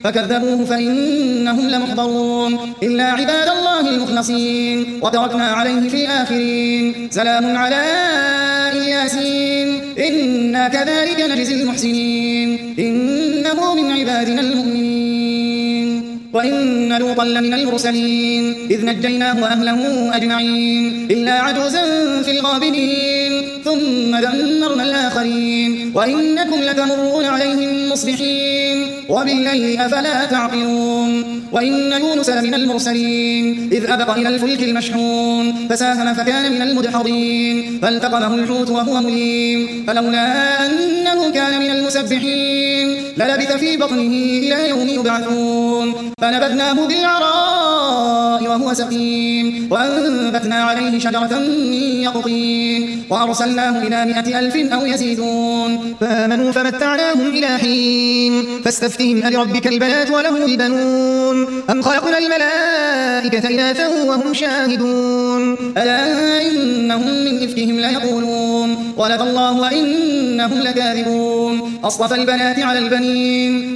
فكذبوه فإنهم لمحضرون إلا عباد الله المخلصين وتركنا عليه في الآخرين سلام على الياسين إنا كذلك نجزي المحسنين إنه من عبادنا المؤمنين وإن لوطا لمن المرسلين إذ نجيناه وأهله أجمعين إلا عجوزا في الغابرين ثم دمرنا الآخرين وإنكم لتمرون عليهم مصبحين وبالليل أفلا تعقلون وإن يونس لمن المرسلين إذ أبق إلى الفلك المشحون فساهم فكان من المدحضين فالتقمه الحوت وهو مليم فلولا أنه كان من المسبحين للبث في بطنه إلى يوم يبعثون فنبذناه بالعراء وهو سقيم وأنبتنا عليه شجرة من يقطين وأرسلناه إلى 100,000 أو يزيدون فآمنوا فمتعناهم إلى حين فاستفتهم ألربك البنات وله البنون أم خلقنا الملائكة إناثا وهم شاهدون ألا إنهم من إفكهم ليقولون ولد الله وإنهم لكاذبون أصطفى البنات على البنين